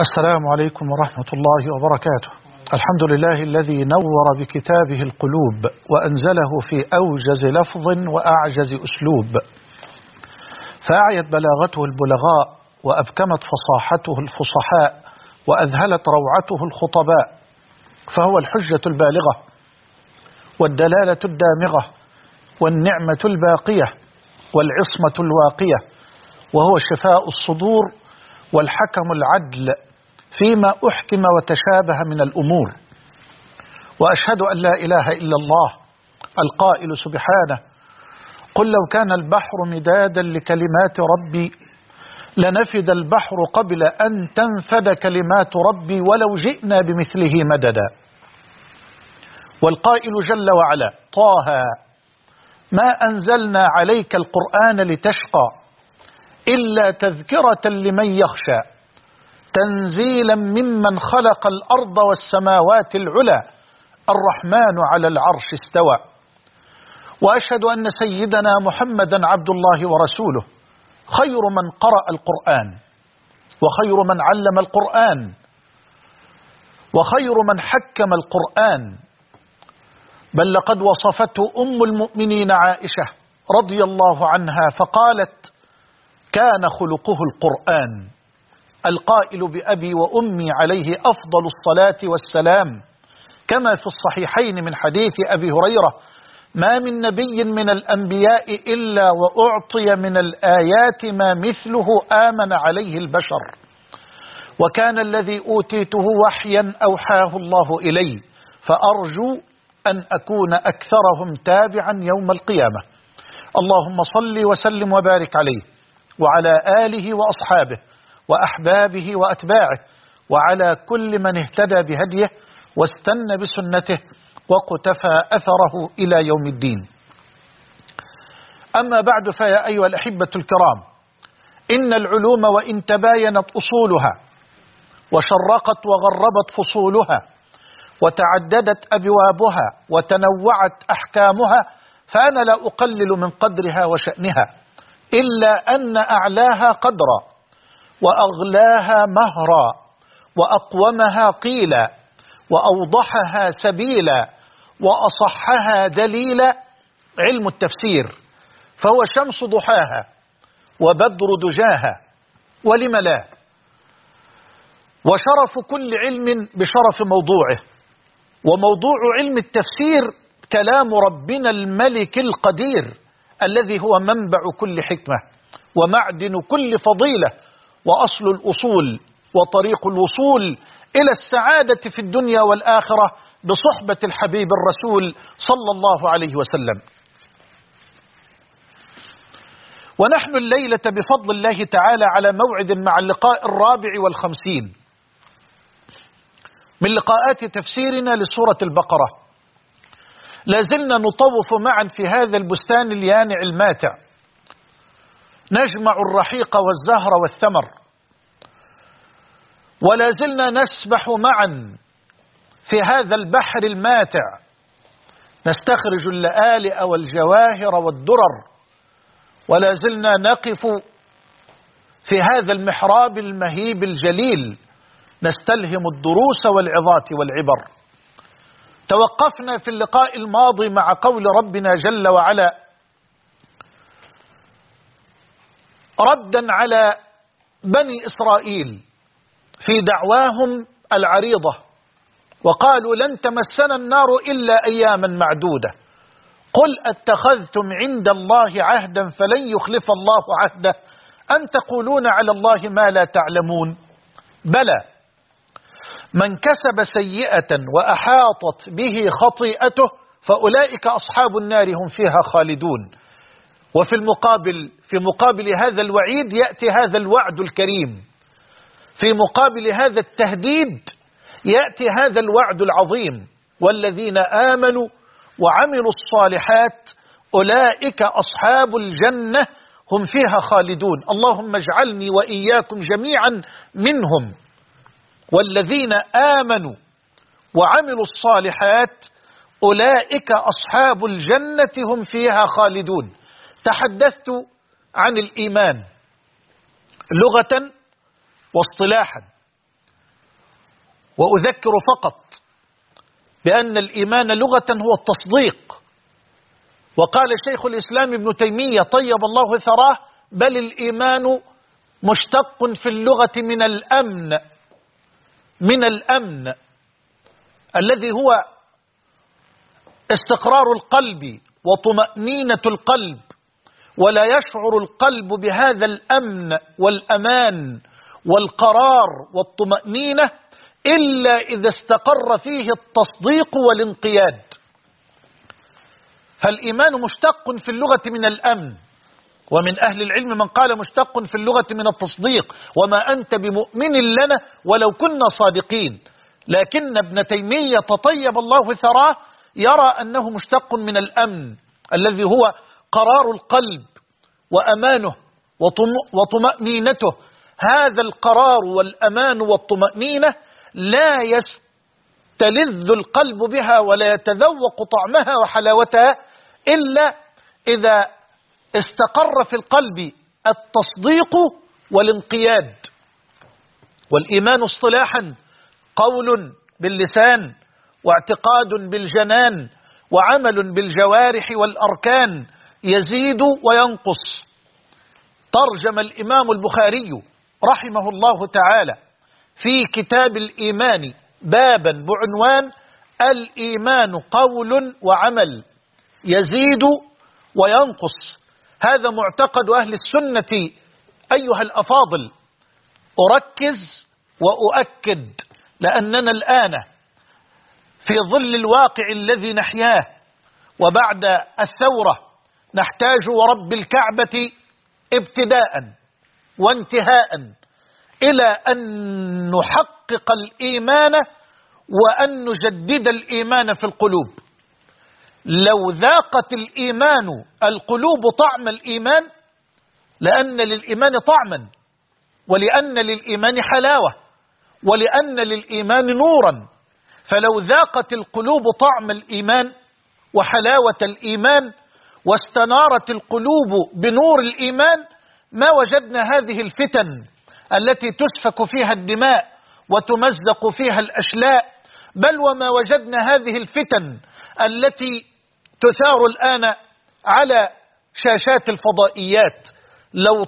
السلام عليكم ورحمة الله وبركاته. الحمد لله الذي نور بكتابه القلوب وأنزله في أوجز لفظ وأعجز أسلوب، فأعيت بلاغته البلغاء وأبكمت فصاحته الفصحاء وأذهلت روعته الخطباء، فهو الحجة البالغة والدلالة الدامغة والنعمة الباقية والعصمة الواقية، وهو شفاء الصدور والحكم العدل فيما أحكم وتشابه من الأمور. وأشهد أن لا إله إلا الله القائل سبحانه: قل لو كان البحر مدادا لكلمات ربي لنفد البحر قبل أن تنفد كلمات ربي ولو جئنا بمثله مددا. والقائل جل وعلا: طه ما أنزلنا عليك القرآن لتشقى إلا تذكرة لمن يخشى تنزيلا ممن خلق الأرض والسماوات العلى الرحمن على العرش استوى. وأشهد أن سيدنا محمدا عبد الله ورسوله، خير من قرأ القرآن وخير من علم القرآن وخير من حكم القرآن، بل لقد وصفته أم المؤمنين عائشة رضي الله عنها فقالت: كان خلقه القرآن. القائل بأبي وأمي عليه أفضل الصلاة والسلام، كما في الصحيحين من حديث أبي هريرة: ما من نبي من الأنبياء إلا وأعطي من الآيات ما مثله آمن عليه البشر، وكان الذي أوتيته وحيا أوحاه الله إلي، فأرجو أن أكون أكثرهم تابعا يوم القيامة. اللهم صل وسلم وبارك عليه وعلى آله وأصحابه وأحبابه وأتباعه وعلى كل من اهتدى بهديه واستنى بسنته وقتفى أثره إلى يوم الدين. أما بعد، فيا أيها الأحبة الكرام، إن العلوم وإن تباينت أصولها وشرقت وغربت فصولها وتعددت أبوابها وتنوعت أحكامها، فأنا لا أقلل من قدرها وشأنها، إلا أن أعلاها قدرا وأغلاها مهرا وأقومها قيلا وأوضحها سبيلا وأصحها دليلا علم التفسير، فهو شمس ضحاها وبدر دجاها، ولم لا؟ وشرف كل علم بشرف موضوعه، وموضوع علم التفسير كلام ربنا الملك القدير الذي هو منبع كل حكمة ومعدن كل فضيلة وأصل الأصول وطريق الوصول إلى السعادة في الدنيا والآخرة بصحبة الحبيب الرسول صلى الله عليه وسلم. ونحن الليلة بفضل الله تعالى على موعد مع اللقاء 54 من لقاءات تفسيرنا لسورة البقرة. لازلنا نطوف معا في هذا البستان اليانع الماتع، نجمع الرحيق والزهر والثمر، ولازلنا نسبح معا في هذا البحر الماتع، نستخرج اللآلئ والجواهر والدرر، ولازلنا نقف في هذا المحراب المهيب الجليل نستلهم الدروس والعظات والعبر. توقفنا في اللقاء الماضي مع قول ربنا جل وعلا ردا على بني إسرائيل في دعواهم العريضة، وقالوا: لن تمسنا النار إلا أياما معدودة، قل أتخذتم عند الله عهدا فلن يخلف الله عهده أن تقولون على الله ما لا تعلمون. بلى، من كسب سيئة وأحاطت به خطيئته فأولئك أصحاب النار هم فيها خالدون. وفي المقابل، في مقابل هذا الوعيد يأتي هذا الوعد الكريم، في مقابل هذا التهديد يأتي هذا الوعد العظيم: والذين آمنوا وعملوا الصالحات أولئك أصحاب الجنة هم فيها خالدون. اللهم اجعلني وإياكم جميعا منهم. والذين آمنوا وعملوا الصالحات أولئك أصحاب الجنة هم فيها خالدون. تحدثت عن الإيمان لغة واصطلاحا، وأذكر فقط بأن الإيمان لغة هو التصديق. وقال شيخ الإسلام ابن تيمية طيب الله ثراه: بل الإيمان مشتق في اللغة من الأمن الذي هو استقرار القلب وطمأنينة القلب، ولا يشعر القلب بهذا الأمن والأمان والقرار والطمأنينة إلا إذا استقر فيه التصديق والانقياد. فالإيمان مشتق في اللغة من الأمن، ومن أهل العلم من قال مشتق في اللغة من التصديق، وما أنت بمؤمن لنا ولو كنا صادقين. لكن ابن تيمية طيب الله ثراه يرى أنه مشتق من الأمن الذي هو قرار القلب وأمانه وطمأنينته. هذا القرار والأمان والطمأنينة لا يستلذ القلب بها ولا يتذوق طعمها وحلاوتها إلا إذا استقر في القلب التصديق والانقياد. والإيمان اصطلاحا قول باللسان واعتقاد بالجنان وعمل بالجوارح والأركان، يزيد وينقص. ترجم الإمام البخاري رحمه الله تعالى في كتاب الإيمان بابا بعنوان الإيمان قول وعمل يزيد وينقص. هذا معتقد أهل السنة أيها الأفاضل. أركز وأؤكد لأننا الآن في ظل الواقع الذي نحياه وبعد الثورة نحتاج ورب الكعبة ابتداء وانتهاء إلى أن نحقق الإيمان وأن نجدد الإيمان في القلوب. لو ذاقت الإيمان القلوب طعم الإيمان، لأن للإيمان طعما، ولأن للإيمان حلاوة، ولأن للإيمان نورا. فلو ذاقت القلوب طعم الإيمان وحلاوة الإيمان واستنارت القلوب بنور الإيمان، ما وجدنا هذه الفتن التي تسفك فيها الدماء وتمزق فيها الأشلاء، بل وما وجدنا هذه الفتن التي تثار الآن على شاشات الفضائيات. لو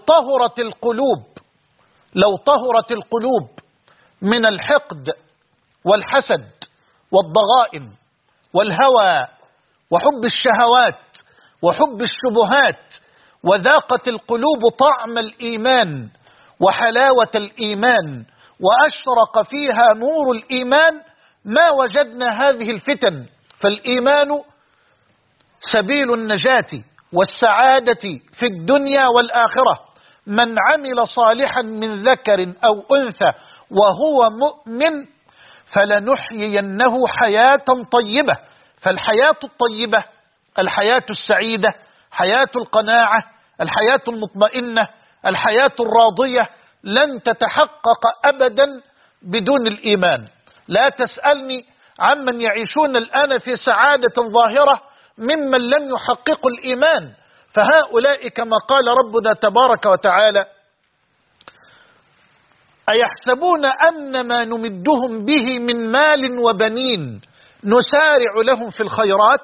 طهرت القلوب من الحقد والحسد والضغائن والهوى وحب الشهوات وحب الشبهات، وذاقت القلوب طعم الإيمان وحلاوة الإيمان وأشرق فيها نور الإيمان، ما وجدنا هذه الفتن. فالإيمان سبيل النجاة والسعادة في الدنيا والآخرة. من عمل صالحا من ذكر أو أنثى وهو مؤمن فلنحيينه حياة طيبة. فالحياة الطيبة، الحياة السعيدة، حياة القناعة، الحياة المطمئنة، الحياة الراضية لن تتحقق أبدا بدون الإيمان. لا تسألني عمن يعيشون الآن في سعادة ظاهرة ممن لم يحققوا الإيمان، فهؤلاء كما قال ربنا تبارك وتعالى: أيحسبون أن ما نمدهم به من مال وبنين نسارع لهم في الخيرات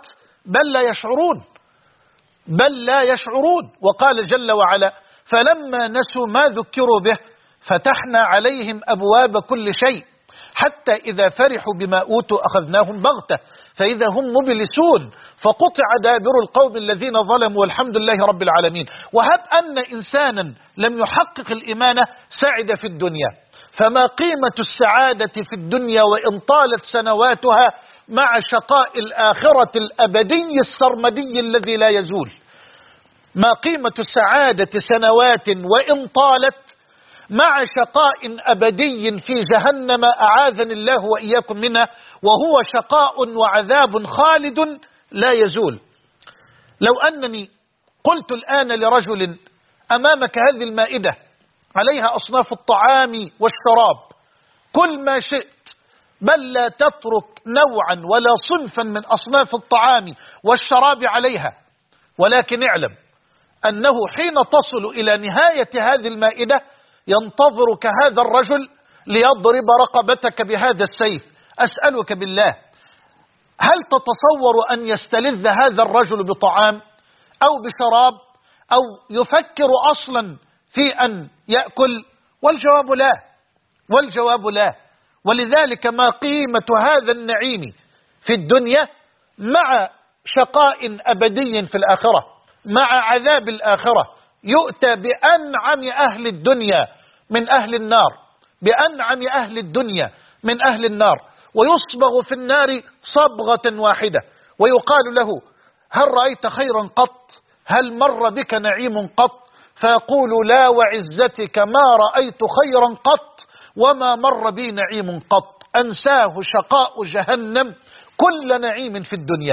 بل لا يشعرون. وقال جل وعلا: فلما نسوا ما ذكروا به فتحنا عليهم أبواب كل شيء حتى إذا فرحوا بما أوتوا أخذناهم بغتة فإذا هم مبلسون فقطع دابر القوم الذين ظلموا والحمد لله رب العالمين. وهب أن إنسانا لم يحقق الإيمان سعد في الدنيا، فما قيمة السعادة في الدنيا وإن طالت سنواتها مع شقاء الآخرة الأبدي السرمدي الذي لا يزول؟ ما قيمة السعادة سنوات وإن طالت مع شقاء أبدي في جهنم أعاذني الله وإياكم منها، وهو شقاء وعذاب خالد لا يزول. لو أنني قلت الآن لرجل: أمامك هذه المائدة عليها أصناف الطعام والشراب، كل ما شئت، بل لا تترك نوعا ولا صنفا من أصناف الطعام والشراب عليها، ولكن اعلم أنه حين تصل إلى نهاية هذه المائدة ينتظرك هذا الرجل ليضرب رقبتك بهذا السيف. أسألك بالله، هل تتصور أن يستلذ هذا الرجل بطعام أو بشراب أو يفكر أصلا في أن يأكل؟ والجواب لا، والجواب لا. ولذلك ما قيمة هذا النعيم في الدنيا مع شقاء أبدي في الآخرة، مع عذاب الآخرة؟ يؤتى بأنعم أهل الدنيا من أهل النار، بأنعم أهل الدنيا من أهل النار، ويصبغ في النار صبغة واحدة ويقال له: هل رأيت خيرا قط؟ هل مر بك نعيم قط؟ فيقول: لا وعزتك ما رأيت خيرا قط وما مر بي نعيم قط. أنساه شقاء جهنم كل نعيم في الدنيا.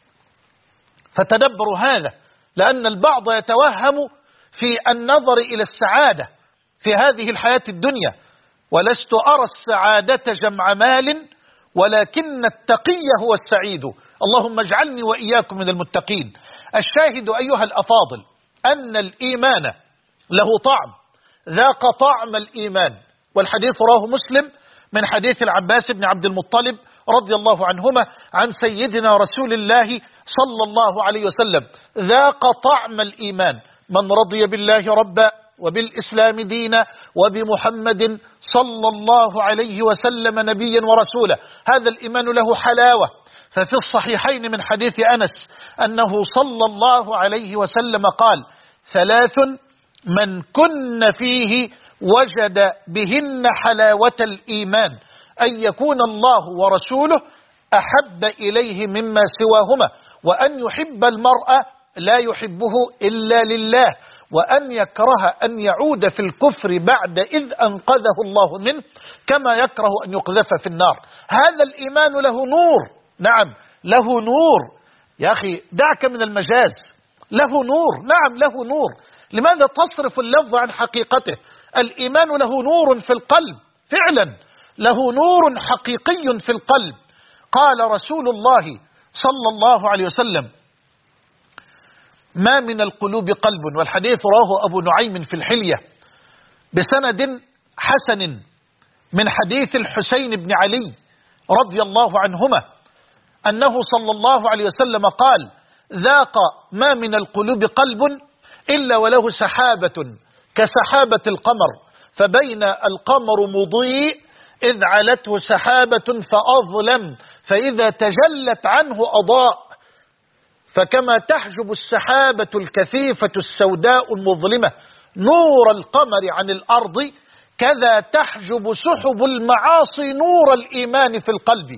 فتدبروا هذا، لأن البعض يتوهم في النظر إلى السعادة في هذه الحياة الدنيا. ولست أرى السعادة جمع مال، ولكن التقي هو السعيد. اللهم اجعلني وإياكم من المتقين. الشاهد أيها الأفاضل أن الإيمان له طعم، ذاق طعم الإيمان. والحديث رواه مسلم من حديث العباس بن عبد المطلب رضي الله عنهما عن سيدنا رسول الله صلى الله عليه وسلم: ذاق طعم الإيمان من رضي بالله ربا وبالإسلام دينا وبمحمد صلى الله عليه وسلم نبيا ورسولا. هذا الإيمان له حلاوة. ففي الصحيحين من حديث أنس أنه صلى الله عليه وسلم قال: 3 من كن فيه وجد بهن حلاوة الإيمان: أن يكون الله ورسوله أحب إليه مما سواهما، وأن يحب المرء لا يحبه إلا لله، وأن يكره أن يعود في الكفر بعد إذ أنقذه الله منه، كما يكره أن يقذف في النار. هذا الإيمان له نور، نعم له نور. يا أخي دعك من المجاز، له نور، نعم له نور. لماذا تصرف اللفظ عن حقيقته؟ الإيمان له نور في القلب، فعلا له نور حقيقي في القلب. قال رسول الله صلى الله عليه وسلم: ما من القلوب قلب. والحديث رواه أبو نعيم في الحلية بسند حسن من حديث الحسين بن علي رضي الله عنهما أنه صلى الله عليه وسلم قال: ذاق ما من القلوب قلب إلا وله سحابة كسحابة القمر، فبين القمر مضيء إذ علته سحابة فأظلم، فإذا تجلت عنه أضاء. فكما تحجب السحابة الكثيفة السوداء المظلمة نور القمر عن الأرض، كذا تحجب سحب المعاصي نور الإيمان في القلب،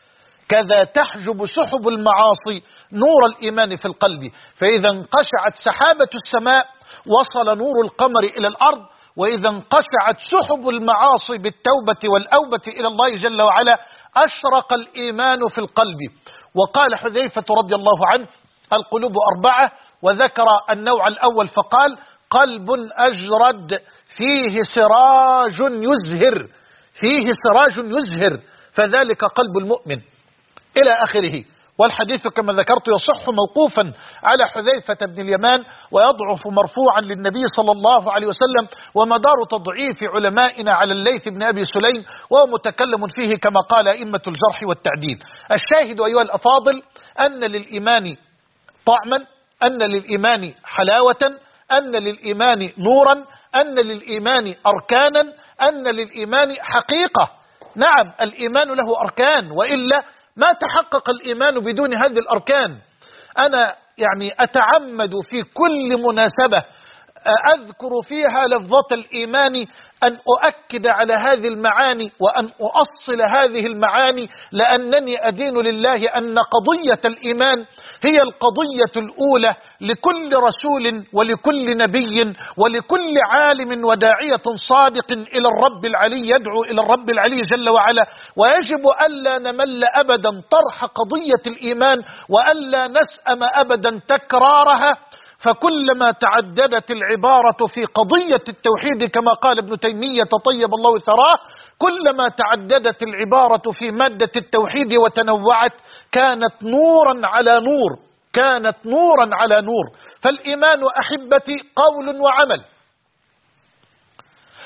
كذا تحجب سحب المعاصي نور الإيمان في القلب. فإذا انقشعت سحابة السماء وصل نور القمر إلى الأرض، وإذا انقشعت سحب المعاصي بالتوبة والأوبة إلى الله جل وعلا أشرق الإيمان في القلب. وقال حذيفة رضي الله عنه: القلوب 4، وذكر النوع الأول فقال: قلب أجرد فيه سراج يزهر، فيه سراج يزهر، فذلك قلب المؤمن، إلى آخره. والحديث كما ذكرت يصح موقوفا على حذيفة بن اليمان، ويضعف مرفوعا للنبي صلى الله عليه وسلم، ومدار تضعيف علمائنا على الليث بن أبي سليم، وهو متكلم فيه كما قال أئمة الجرح والتعديل. الشاهد أيها الأفاضل أن للإيمان طعما، أن للإيمان حلاوة، أن للإيمان نورا، أن للإيمان أركانا، أن للإيمان حقيقة. نعم الإيمان له أركان، وإلا ما تحقق الإيمان بدون هذه الأركان. أنا أتعمد في كل مناسبة أذكر فيها لفظة الإيمان أن أؤكد على هذه المعاني وأن أؤصل هذه المعاني، لأنني أدين لله أن قضية الإيمان هي القضية الأولى لكل رسول ولكل نبي ولكل عالم وداعية صادق إلى الرب العلي، يدعو إلى الرب العلي جل وعلا. ويجب ألا نمل أبدا طرح قضية الإيمان، وألا نسأم أبدا تكرارها. فكلما تعددت العبارة في قضية التوحيد كما قال ابن تيمية طيب الله ثراه، كلما تعددت العبارة في مادة التوحيد وتنوعت كانت نورا على نور، كانت نورا على نور. فالإيمان أحبتي قول وعمل،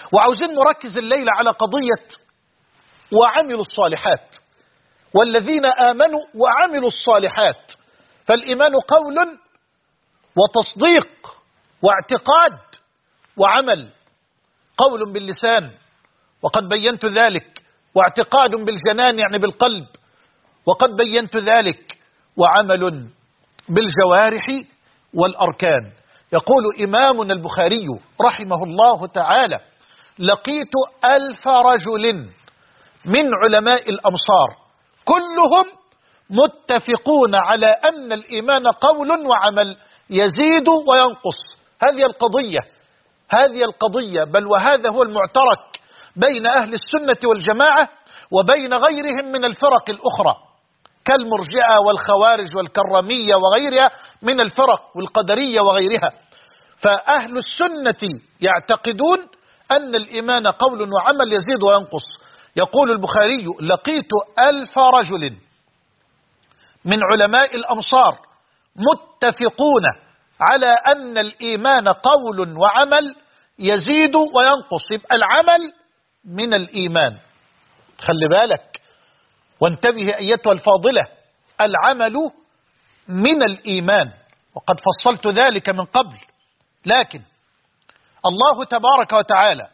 وعاوزين نركز الليلة على قضية وعملوا الصالحات، والذين آمنوا وعملوا الصالحات. فالإيمان قول وتصديق واعتقاد وعمل. قول باللسان وقد بينت ذلك، واعتقاد بالجنان يعني بالقلب وقد بينت ذلك، وعمل بالجوارح والأركان. يقول إمامنا البخاري رحمه الله تعالى: لقيت 1000 رجل من علماء الأمصار كلهم متفقون على أن الإيمان قول وعمل يزيد وينقص. هذه القضية بل وهذا هو المعترك بين أهل السنة والجماعة وبين غيرهم من الفرق الأخرى كالمرجئة والخوارج والكرامية وغيرها من الفرق والقدرية وغيرها. فأهل السنة يعتقدون أن الإيمان قول وعمل يزيد وينقص. يقول البخاري: لقيت 1000 رجل من علماء الأمصار متفقون على أن الإيمان قول وعمل يزيد وينقص. يبقى العمل من الإيمان، خلي بالك وانتبه أيتها الفاضلة، العمل من الإيمان، وقد فصلت ذلك من قبل. لكن الله تبارك وتعالى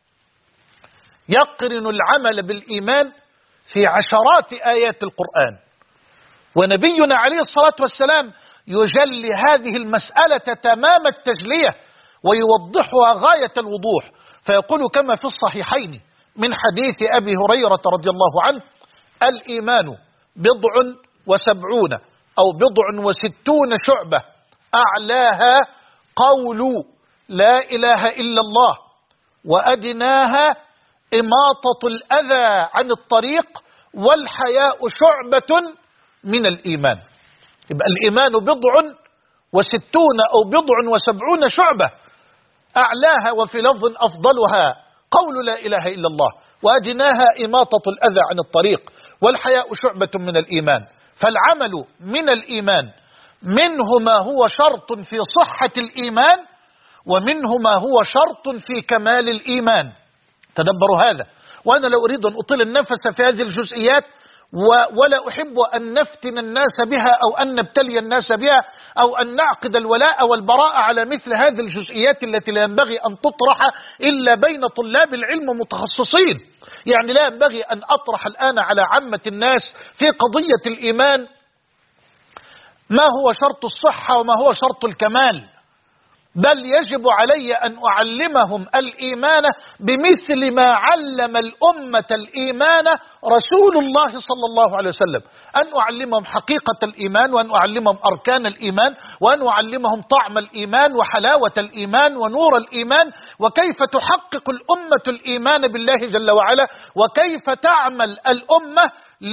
يقرن العمل بالإيمان في عشرات آيات القرآن، ونبينا عليه الصلاة والسلام يجلي هذه المسألة تمام التجلية ويوضحها غاية الوضوح، فيقول كما في الصحيحين من حديث أبي هريرة رضي الله عنه: الإيمان 70 أو 60 شعبة، أعلاها قول لا إله إلا الله، وأدناها إماطة الأذى عن الطريق، والحياء شعبة من الإيمان. يبقى الإيمان 60 أو 70 شعبة، أعلاها وفي لفظ أفضلها قول لا إله إلا الله، وأدناها إماطة الأذى عن الطريق، والحياء شعبة من الإيمان. فالعمل من الإيمان، منه ما هو شرط في صحة الإيمان، ومنه ما هو شرط في كمال الإيمان. تدبروا هذا. وأنا لا أريد أن أطيل النفس في هذه الجزئيات، ولا أحب أن نفتن الناس بها أو أن نبتلي الناس بها أو أن نعقد الولاء والبراء على مثل هذه الجزئيات التي لا ينبغي أن تطرح إلا بين طلاب العلم متخصصين. يعني لا ينبغي أن أطرح الآن على عامة الناس في قضية الإيمان ما هو شرط الصحة وما هو شرط الكمال، بل يجب علي أن أعلمهم الإيمان بمثل ما علم الأمة الإيمان رسول الله صلى الله عليه وسلم، أن أعلمهم حقيقة الإيمان، وأن أعلمهم أركان الإيمان، وأن أعلمهم طعم الإيمان وحلاوة الإيمان ونور الإيمان، وكيف تحقق الأمة الإيمان بالله جل وعلا، وكيف تعمل الأمة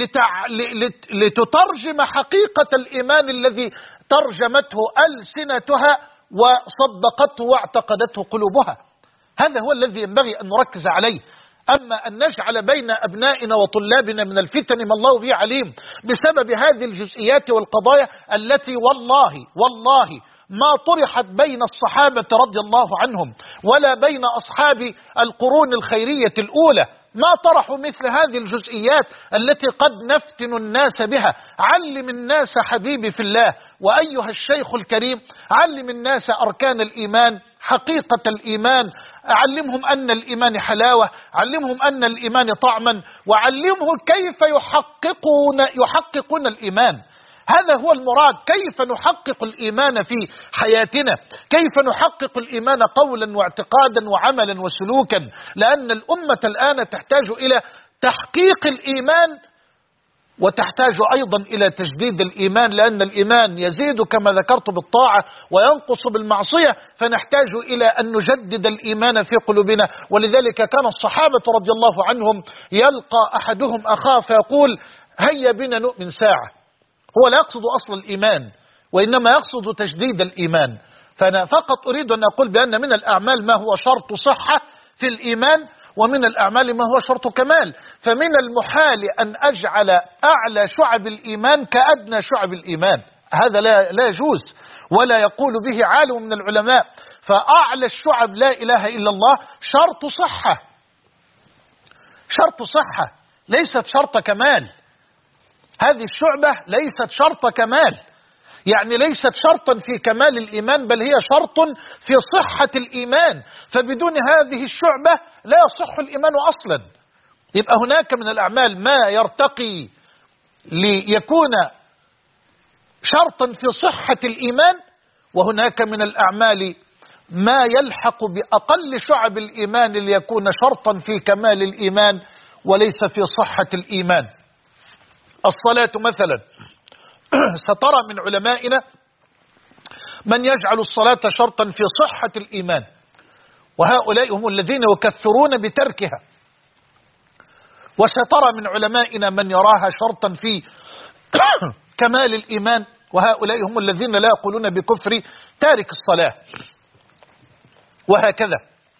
لتترجم حقيقة الإيمان الذي ترجمته ألسنتها وصدقته واعتقدته قلوبها. هذا هو الذي ينبغي أن نركز عليه. أما أن نجعل بين أبنائنا وطلابنا من الفتن ما الله به عليم بسبب هذه الجزئيات والقضايا التي والله ما طرحت بين الصحابة رضي الله عنهم ولا بين أصحاب القرون الخيرية الأولى، ما طرحوا مثل هذه الجزئيات التي قد نفتن الناس بها. علم الناس حبيبي في الله وأيها الشيخ الكريم، علم الناس أركان الإيمان، حقيقة الإيمان، علمهم أن الإيمان حلاوة، علمهم أن الإيمان طعما، وعلمهم كيف يحققون الإيمان. هذا هو المراد، كيف نحقق الإيمان في حياتنا، كيف نحقق الإيمان قولا واعتقادا وعملا وسلوكا، لأن الأمة الآن تحتاج إلى تحقيق الإيمان وتحتاج أيضا إلى تجديد الإيمان، لأن الإيمان يزيد كما ذكرت بالطاعة وينقص بالمعصية، فنحتاج إلى أن نجدد الإيمان في قلوبنا. ولذلك كان الصحابة رضي الله عنهم يلقى أحدهم أخاه فيقول: هيا بنا نؤمن ساعة. هو لا يقصد أصل الإيمان، وإنما يقصد تجديد الإيمان. فأنا فقط أريد أن أقول بأن من الأعمال ما هو شرط صحة في الإيمان، ومن الأعمال ما هو شرط كمال. فمن المحال أن أجعل أعلى شعب الإيمان كأدنى شعب الإيمان، هذا لا يجوز ولا يقول به عالم من العلماء. فأعلى الشعب لا إله إلا الله شرط صحة، شرط صحة ليست شرط كمال. هذه الشعبة ليست شرط كمال، يعني ليست شرطا في كمال الإيمان، بل هي شرط في صحة الإيمان، فبدون هذه الشعبة لا يصح الإيمان أصلا. يبقى هناك من الأعمال ما يرتقي ليكون شرطا في صحة الإيمان، وهناك من الأعمال ما يلحق بأقل شعب الإيمان ليكون شرطا في كمال الإيمان وليس في صحة الإيمان. الصلاة مثلا سترى من علمائنا من يجعل الصلاة شرطا في صحة الإيمان، وهؤلاء هم الذين يكثرون بتركها، وسترى من علمائنا من يراها شرطا في كمال الإيمان، وهؤلاء هم الذين لا يقولون بكفر تارك الصلاة. وهكذا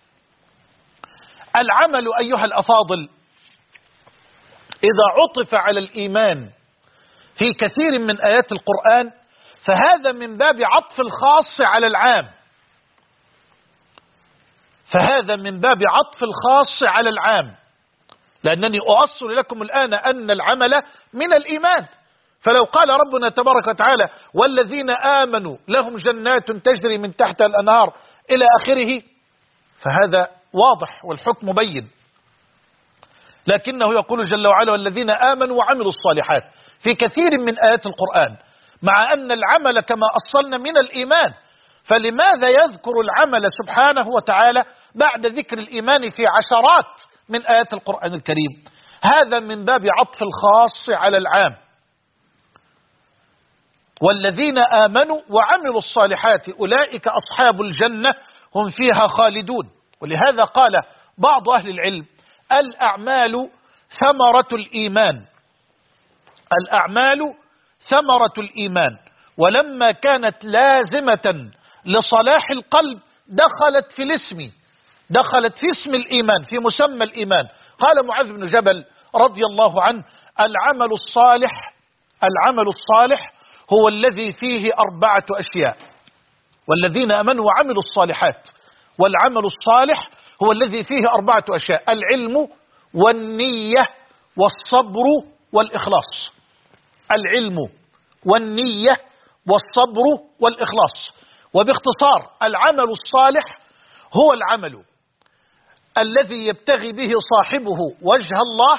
العمل أيها الأفاضل إذا عطف على الإيمان في كثير من آيات القرآن فهذا من باب عطف الخاص على العام، فهذا من باب عطف الخاص على العام، لأنني أؤصل لكم الآن أن العمل من الإيمان. فلو قال ربنا تبارك وتعالى والذين آمنوا لهم جنات تجري من تحتها الأنهار إلى آخره فهذا واضح والحكم بين، لكنه يقول جل وعلا والذين آمنوا وعملوا الصالحات في كثير من آيات القرآن، مع أن العمل كما أصلنا من الإيمان، فلماذا يذكر العمل سبحانه وتعالى بعد ذكر الإيمان في عشرات من آيات القرآن الكريم؟ هذا من باب عطف الخاص على العام. والذين آمنوا وعملوا الصالحات أولئك أصحاب الجنة هم فيها خالدون. ولهذا قال بعض أهل العلم الأعمال ثمرة الإيمان، الأعمال ثمرة الإيمان، ولما كانت لازمة لصلاح القلب دخلت في الاسم، دخلت في اسم الإيمان، في مسمى الإيمان. قال معاذ بن جبل رضي الله عنه العمل الصالح هو الذي فيه 4 أشياء، والذين آمنوا وعملوا الصالحات، والعمل الصالح هو الذي فيه 4 أشياء: العلم والنية والصبر والإخلاص. العلم والنية والصبر والإخلاص. وباختصار العمل الصالح هو العمل الذي يبتغي به صاحبه وجه الله،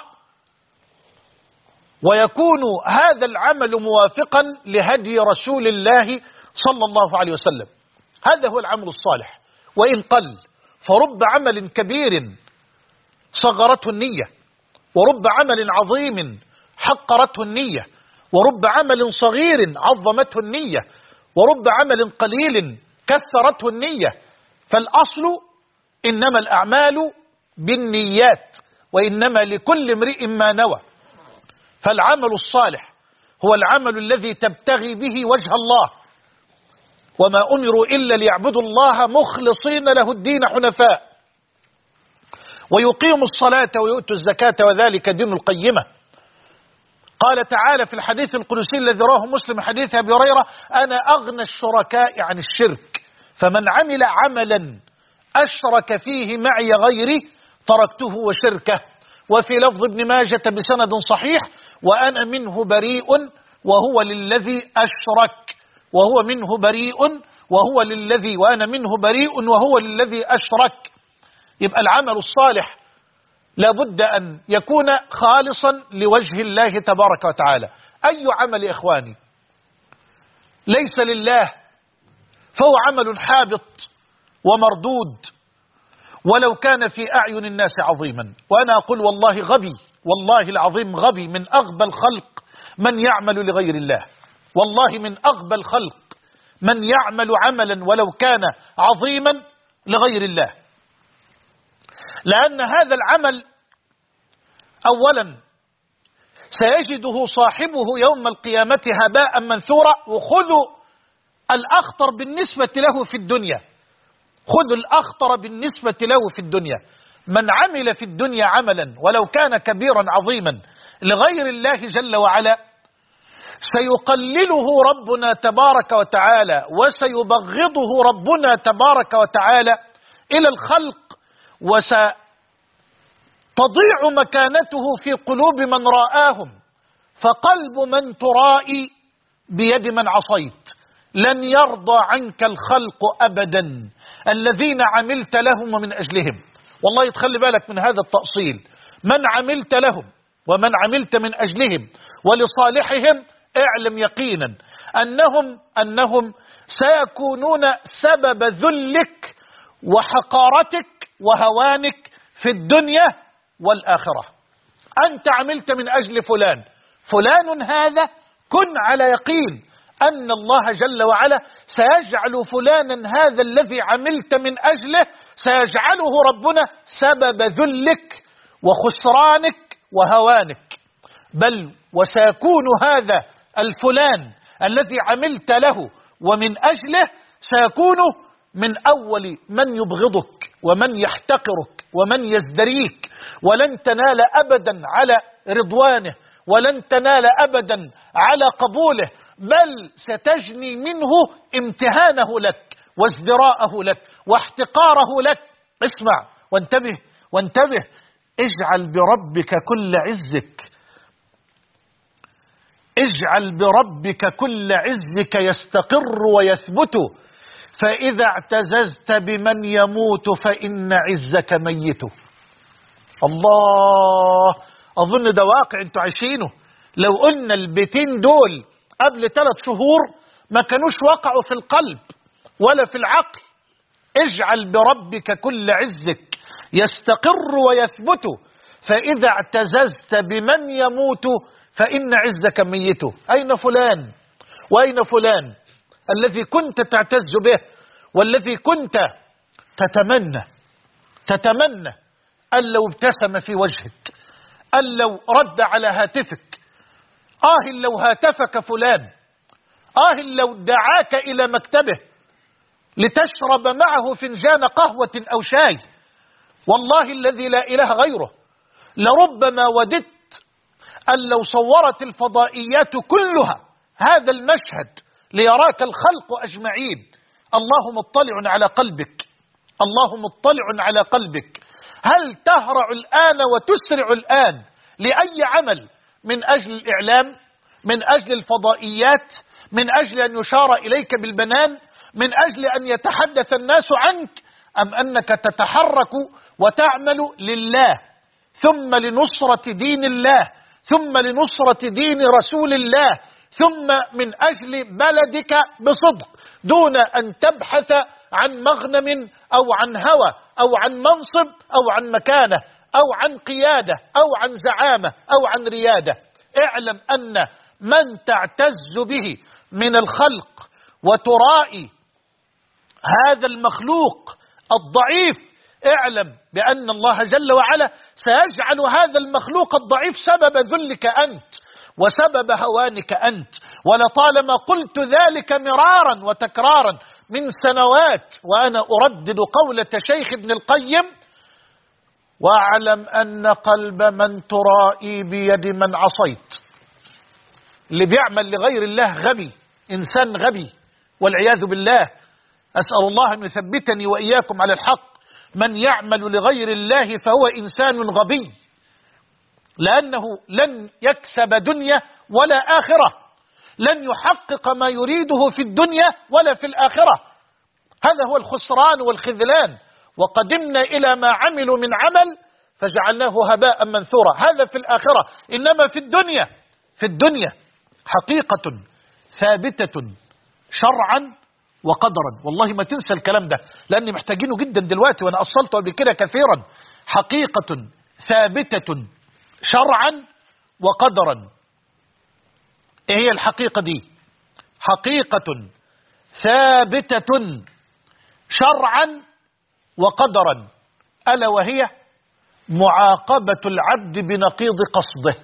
ويكون هذا العمل موافقا لهدي رسول الله صلى الله عليه وسلم. هذا هو العمل الصالح، وإن قل فرب عمل كبير صغرته النية، ورب عمل عظيم حقرته النية، ورب عمل صغير عظمته النية، ورب عمل قليل كثرته النية. فالأصل إنما الأعمال بالنيات، وإنما لكل امرئ ما نوى. فالعمل الصالح هو العمل الذي تبتغي به وجه الله، وما أمروا إلا ليعبدوا الله مخلصين له الدين حنفاء ويقيموا الصلاة ويؤتوا الزكاة وذلك دين القيمة. قال تعالى في الحديث القدسي الذي رواه مسلم حديث أبي هريرة أنا أغنى الشركاء عن الشرك، فمن عمل عملا أشرك فيه معي غيري تركته وشركه. وفي لفظ ابن ماجة بسند صحيح وأنا منه بريء وهو للذي أشرك، وهو منه بريء وهو للذي، وأنا منه بريء وهو للذي أشرك. يبقى العمل الصالح لابد أن يكون خالصا لوجه الله تبارك وتعالى. أي عمل يا إخواني ليس لله فهو عمل حابط ومردود ولو كان في أعين الناس عظيما. وأنا أقول والله غبي، والله العظيم غبي من أغبى الخلق من يعمل لغير الله، والله من أغبى الخلق من يعمل عملا ولو كان عظيما لغير الله، لأن هذا العمل أولا سيجده صاحبه يوم القيامة هباء منثورا. وخذوا الأخطر بالنسبة له في الدنيا، خذوا الأخطر بالنسبة له في الدنيا. من عمل في الدنيا عملا ولو كان كبيرا عظيما لغير الله جل وعلا سيقلله ربنا تبارك وتعالى وسيبغضه ربنا تبارك وتعالى إلى الخلق، وستضيع مكانته في قلوب من رآهم. فقلب من ترائي بيد من عصيت. لن يرضى عنك الخلق أبدا الذين عملت لهم ومن أجلهم. والله تخلي بالك من هذا التأصيل، من عملت لهم ومن عملت من أجلهم ولصالحهم، اعلم يقينا أنهم سيكونون سبب ذلك وحقارتك وهوانك في الدنيا والآخرة. أنت عملت من أجل فلان هذا، كن على يقين أن الله جل وعلا سيجعل فلانا هذا الذي عملت من أجله، سيجعله ربنا سبب ذلك وخسرانك وهوانك، بل وسيكون هذا الفلان الذي عملت له ومن أجله سيكون من أول من يبغضك ومن يحتقرك ومن يزدريك، ولن تنال أبدا على رضوانه، ولن تنال أبدا على قبوله، بل ستجني منه امتهانه لك وازدراءه لك واحتقاره لك. اسمع وانتبه، اجعل بربك كل عزك، اجعل بربك كل عزك يستقر ويثبت، فإذا اعتززت بمن يموت فإن عزك ميت. الله، أظن ده واقع انتوا عايشينه. لو قلنا البيتين دول قبل 3 شهور ما كانوش وقعوا في القلب ولا في العقل. اجعل بربك كل عزك يستقر ويثبت، فإذا اعتززت بمن يموت فإن عزك ميت. أين فلان وأين فلان الذي كنت تعتز به والذي كنت تتمنى أن لو ابتسم في وجهك، أن لو رد على هاتفك، لو هاتفك فلان، لو دعاك إلى مكتبه لتشرب معه فنجان قهوة أو شاي، والله الذي لا إله غيره لربما وددت أن لو صورت الفضائيات كلها هذا المشهد ليراك الخلق أجمعين. الله مطلع على قلبك، الله مطلع على قلبك. هل تهرع الآن وتسرع الآن لأي عمل من أجل الإعلام، من أجل الفضائيات، من أجل أن يشار إليك بالبنان، من أجل أن يتحدث الناس عنك، أم أنك تتحرك وتعمل لله، ثم لنصرة دين الله، ثم لنصرة دين رسول الله، ثم من أجل بلدك بصدق، دون أن تبحث عن مغنم أو عن هوى أو عن منصب أو عن مكانة أو عن قيادة أو عن زعامة أو عن ريادة. اعلم أن من تعتز به من الخلق وترائي هذا المخلوق الضعيف، اعلم بأن الله جل وعلا سيجعل هذا المخلوق الضعيف سبب ذلك أنت وسبب هوانك أنت. ولطالما قلت ذلك مرارا وتكرارا من سنوات وأنا أردد قولة شيخ ابن القيم: واعلم أن قلب من ترائي بيد من عصيت. اللي بيعمل لغير الله غبي، إنسان غبي والعياذ بالله. أسأل الله أن يثبتني وإياكم على الحق. من يعمل لغير الله فهو إنسان غبي، لأنه لن يكسب دنيا ولا آخرة، لن يحقق ما يريده في الدنيا ولا في الآخرة. هذا هو الخسران والخذلان. وقدمنا إلى ما عملوا من عمل فجعلناه هباء منثورا. هذا في الآخرة. إنما في الدنيا حقيقة ثابتة شرعا وقدرا. والله ما تنسى الكلام ده لأني محتاجينه جدا دلوقتي، وأنا أصلته قبل كده كثيرا. حقيقة ثابتة شرعا وقدرا. ايه هي الحقيقة دي؟ حقيقة ثابتة شرعا وقدرا، ألا وهي معاقبة العبد بنقيض قصده.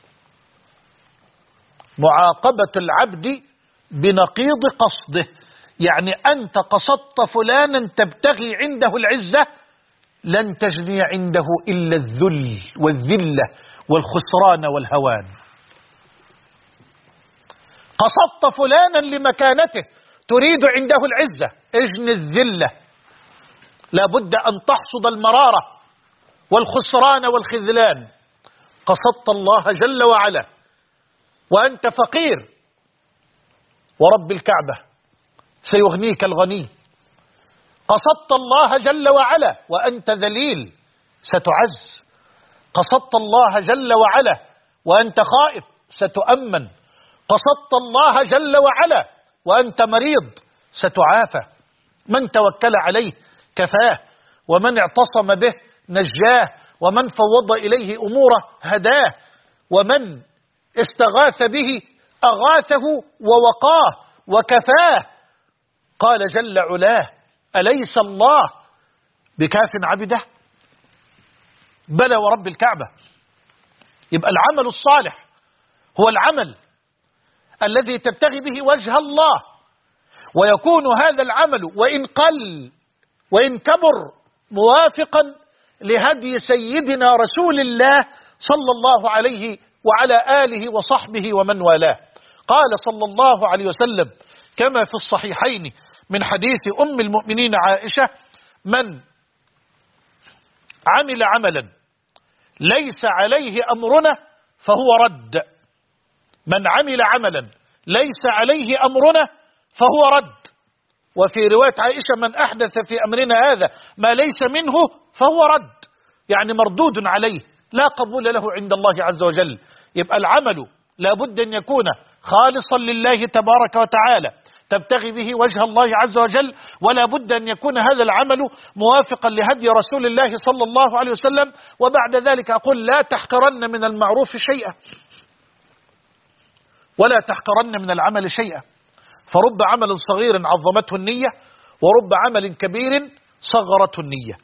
معاقبة العبد بنقيض قصده، يعني أنت قصدت فلانا تبتغي عنده العزة، لن تجني عنده إلا الذل والذلة والخسران والهوان. قصدت فلانا لمكانته تريد عنده العزة، اجن الذلة، لابد أن تحصد المرارة والخسران والخذلان. قصدت الله جل وعلا وأنت فقير، ورب الكعبة سيغنيك الغني. قصدت الله جل وعلا وأنت ذليل، ستعز. قصدت الله جل وعلا وأنت خائف، ستؤمن. قصدت الله جل وعلا وأنت مريض، ستعافى. من توكل عليه كفاه، ومن اعتصم به نجاه، ومن فوض إليه أموره هداه، ومن استغاث به أغاثه ووقاه وكفاه. قال جل علاه: أليس الله بكاف عبده؟ بلى ورب الكعبة. يبقى العمل الصالح هو العمل الذي تبتغي به وجه الله، ويكون هذا العمل وإن قل وإن كبر موافقا لهدي سيدنا رسول الله صلى الله عليه وعلى آله وصحبه ومن والاه. قال صلى الله عليه وسلم كما في الصحيحين من حديث أم المؤمنين عائشة: من عمل عملا ليس عليه أمرنا فهو رد. من عمل عملا ليس عليه أمرنا فهو رد. وفي رواية عائشة: من أحدث في أمرنا هذا ما ليس منه فهو رد، يعني مردود عليه، لا قبول له عند الله عز وجل. يبقى العمل لابد أن يكون خالصا لله تبارك وتعالى، تبتغي به وجه الله عز وجل، ولا بد أن يكون هذا العمل موافقا لهدي رسول الله صلى الله عليه وسلم. وبعد ذلك أقول: لا تحقرن من المعروف شيئا، ولا تحقرن من العمل شيئا، فرب عمل صغير عظمته النية، ورب عمل كبير صغرته النية.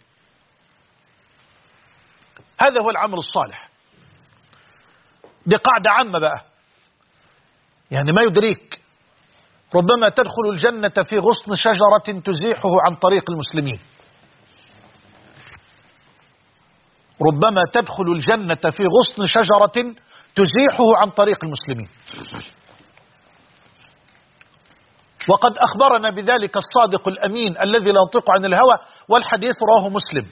هذا هو العمل الصالح. دي قاعدة عامة بقى، يعني ما يدريك، ربما تدخل الجنة في غصن شجرة تزيحه عن طريق المسلمين. ربما تدخل الجنة في غصن شجرة تزيحه عن طريق المسلمين. وقد أخبرنا بذلك الصادق الأمين الذي لا ينطق عن الهوى، والحديث رواه مسلم: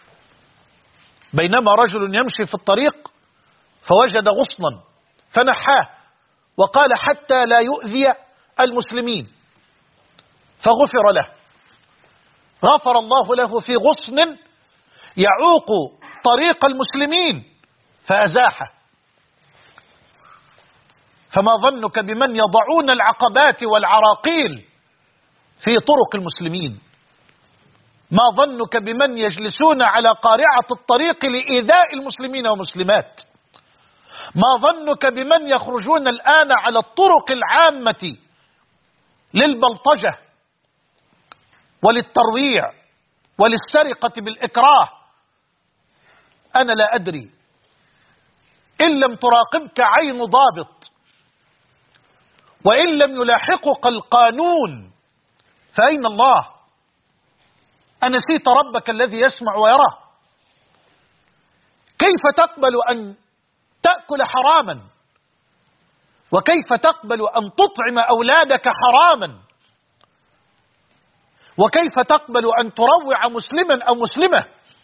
بينما رجل يمشي في الطريق فوجد غصنا فنحاه، وقال: حتى لا يؤذي المسلمين، فغفر له. غفر الله له في غصن يعوق طريق المسلمين فأزاحه. فما ظنك بمن يضعون العقبات والعراقيل في طرق المسلمين؟ ما ظنك بمن يجلسون على قارعة الطريق لإيذاء المسلمين والمسلمات؟ ما ظنك بمن يخرجون الآن على الطرق العامة للبلطجة وللترويع وللسرقة بالإكراه؟ أنا لا أدري، إن لم تراقبك عين ضابط، وإن لم يلاحقك القانون، فأين الله؟ أنسيت ربك الذي يسمع ويرى؟ كيف تقبل أن تأكل حراما؟ وكيف تقبل أن تطعم أولادك حراما؟ وكيف تقبل أن تروع مسلما أو مسلمة؟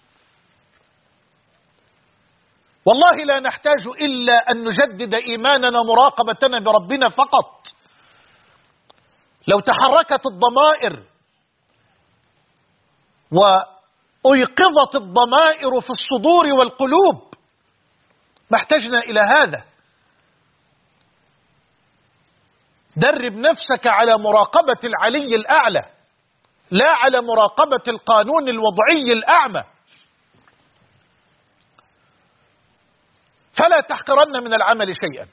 والله لا نحتاج إلا أن نجدد إيماننا مراقبتنا بربنا فقط. لو تحركت الضمائر وأيقظت الضمائر في الصدور والقلوب ما احتجنا إلى هذا. درب نفسك على مراقبة العلي الأعلى، لا على مراقبة القانون الوضعي الأعمى. فلا تحقرن من العمل شيئا،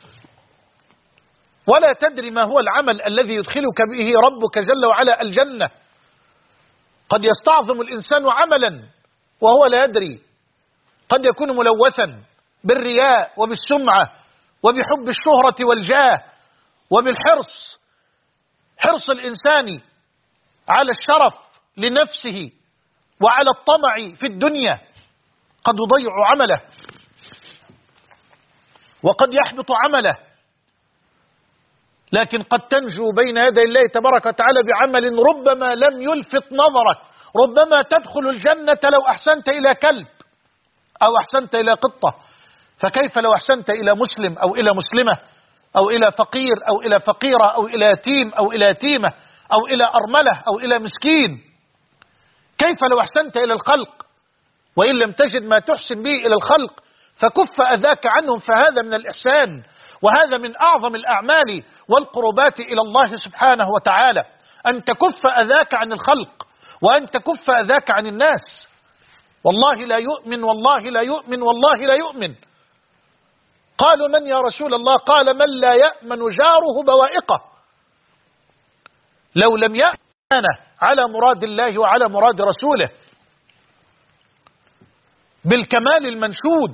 ولا تدري ما هو العمل الذي يدخلك به ربك جل وعلا الجنة. قد يستعظم الإنسان عملا وهو لا يدري، قد يكون ملوثا بالرياء وبالسمعة وبحب الشهرة والجاه وبالحرص، حرص الإنسان على الشرف لنفسه وعلى الطمع في الدنيا قد يضيع عمله وقد يحبط عمله. لكن قد تنجو بين يدي الله تبارك وتعالى بعمل ربما لم يلفت نظرك، ربما تدخل الجنة لو أحسنت إلى كلب أو أحسنت إلى قطة، فكيف لو أحسنت إلى مسلم أو إلى مسلمة أو إلى فقير أو إلى فقيرة أو إلى يتيم أو إلى يتيمة أو إلى أرملة أو إلى مسكين؟ كيف لو أحسنت إلى الخلق؟ وإن لم تجد ما تحسن به إلى الخلق فكف أذاك عنهم، فهذا من الإحسان، وهذا من أعظم الأعمال والقربات إلى الله سبحانه وتعالى، أن تكف أذاك عن الخلق وأن تكف أذاك عن الناس. والله لا يؤمن، والله لا يؤمن، والله لا يؤمن. قالوا من يا رسول الله؟ قال من لا يأمن جاره بوائقه. لو لم يأمن على مراد الله وعلى مراد رسوله بالكمال المنشود،